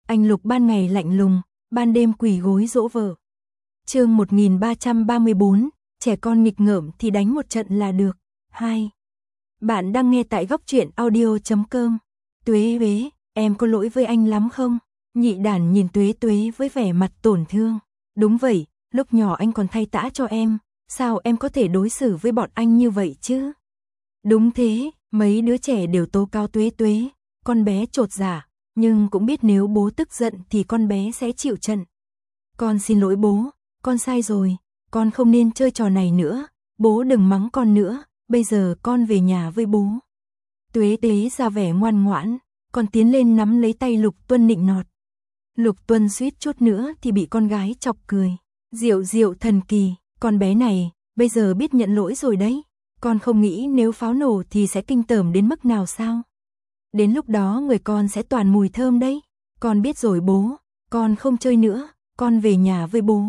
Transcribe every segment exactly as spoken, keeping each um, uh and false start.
Anh Lục ban ngày lạnh lùng, ban đêm quỳ gối dỗ vợ. Chương một nghìn ba trăm ba mươi bốn, trẻ con nghịch ngợm thì đánh một trận là được. hai. Bạn đang nghe tại góc truyện audio chấm com. Tuế Tuế, em có lỗi với anh lắm không? Nhị Đản nhìn Tuế Tuế với vẻ mặt tổn thương. Đúng vậy, lúc nhỏ anh còn thay tã cho em, sao em có thể đối xử với bọn anh như vậy chứ? Đúng thế, mấy đứa trẻ đều tố cáo Tuế Tuế, con bé chột dạ, nhưng cũng biết nếu bố tức giận thì con bé sẽ chịu trận. Con xin lỗi bố, con sai rồi, con không nên chơi trò này nữa, bố đừng mắng con nữa, bây giờ con về nhà với bố. Tuế Tuế ra vẻ ngoan ngoãn, còn tiến lên nắm lấy tay Lục Tuân nịnh nọt. Lục Tuân suýt chút nữa thì bị con gái chọc cười. Diệu diệu thần kỳ, con bé này, bây giờ biết nhận lỗi rồi đấy. Con không nghĩ nếu pháo nổ thì sẽ kinh tởm đến mức nào sao? Đến lúc đó người con sẽ toàn mùi thơm đấy. Con biết rồi bố, con không chơi nữa, con về nhà với bố.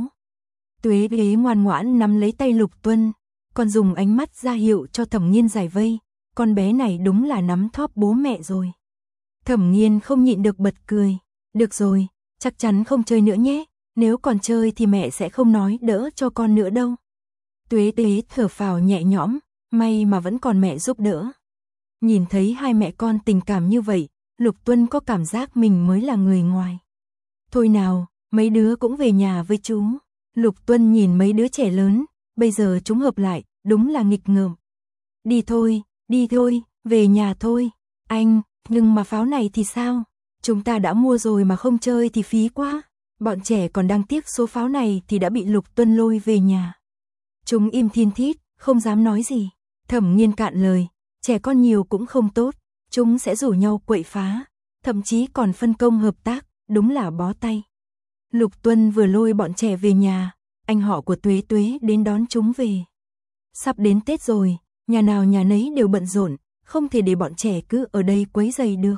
Tuế Tuế ngoan ngoãn nắm lấy tay Lục Tuân, còn dùng ánh mắt ra hiệu cho Thẩm Nghiên giải vây. Con bé này đúng là nắm thóp bố mẹ rồi. Thẩm Nghiên không nhịn được bật cười. Được rồi, chắc chắn không chơi nữa nhé. Nếu còn chơi thì mẹ sẽ không nói đỡ cho con nữa đâu. Tuế Tuế thở phào nhẹ nhõm, may mà vẫn còn mẹ giúp đỡ. Nhìn thấy hai mẹ con tình cảm như vậy, Lục Tuân có cảm giác mình mới là người ngoài. Thôi nào, mấy đứa cũng về nhà với chú. Lục Tuân nhìn mấy đứa trẻ lớn, bây giờ chúng hợp lại, đúng là nghịch ngợm. Đi thôi, đi thôi, về nhà thôi. Anh, nhưng mà pháo này thì sao? Chúng ta đã mua rồi mà không chơi thì phí quá. Bọn trẻ còn đang tiếc số pháo này thì đã bị Lục Tuân lôi về nhà. Chúng im thin thít, không dám nói gì. Thẩm Nghiên cạn lời, trẻ con nhiều cũng không tốt, chúng sẽ rủ nhau quậy phá, thậm chí còn phân công hợp tác, đúng là bó tay. Lục Tuân vừa lôi bọn trẻ về nhà, anh họ của Tuế Tuế đến đón chúng về. Sắp đến Tết rồi, nhà nào nhà nấy đều bận rộn, không thể để bọn trẻ cứ ở đây quấy rầy được.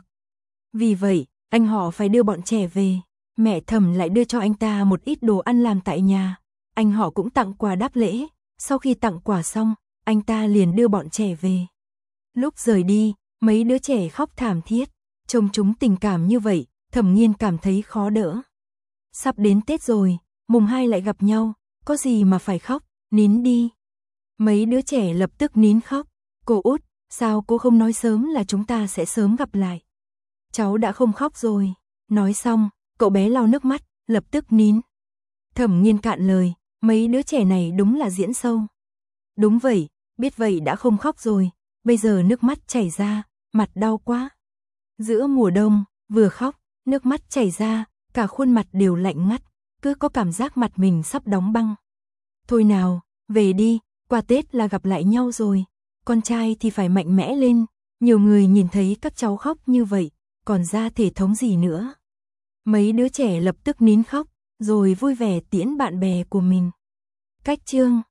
Vì vậy, anh họ phải đưa bọn trẻ về, mẹ Thẩm lại đưa cho anh ta một ít đồ ăn làm tại nhà. Anh họ cũng tặng quà đáp lễ, sau khi tặng quà xong, anh ta liền đưa bọn trẻ về. Lúc rời đi, mấy đứa trẻ khóc thảm thiết, trông chúng tình cảm như vậy, Thẩm Nghiên cảm thấy khó đỡ. Sắp đến Tết rồi, mùng hai lại gặp nhau, có gì mà phải khóc, nín đi. Mấy đứa trẻ lập tức nín khóc. Cô út, sao cô không nói sớm là chúng ta sẽ sớm gặp lại? Cháu đã không khóc rồi. Nói xong, cậu bé lau nước mắt, lập tức nín. Thẩm Nghiên cạn lời, mấy đứa trẻ này đúng là diễn sâu. Đúng vậy, biết vậy đã không khóc rồi, bây giờ nước mắt chảy ra, mặt đau quá. Giữa mùa đông, vừa khóc, nước mắt chảy ra, cả khuôn mặt đều lạnh ngắt, cứ có cảm giác mặt mình sắp đóng băng. Thôi nào, về đi, qua Tết là gặp lại nhau rồi, con trai thì phải mạnh mẽ lên, nhiều người nhìn thấy các cháu khóc như vậy, còn ra thể thống gì nữa. Mấy đứa trẻ lập tức nín khóc, rồi vui vẻ tiễn bạn bè của mình. Cách chương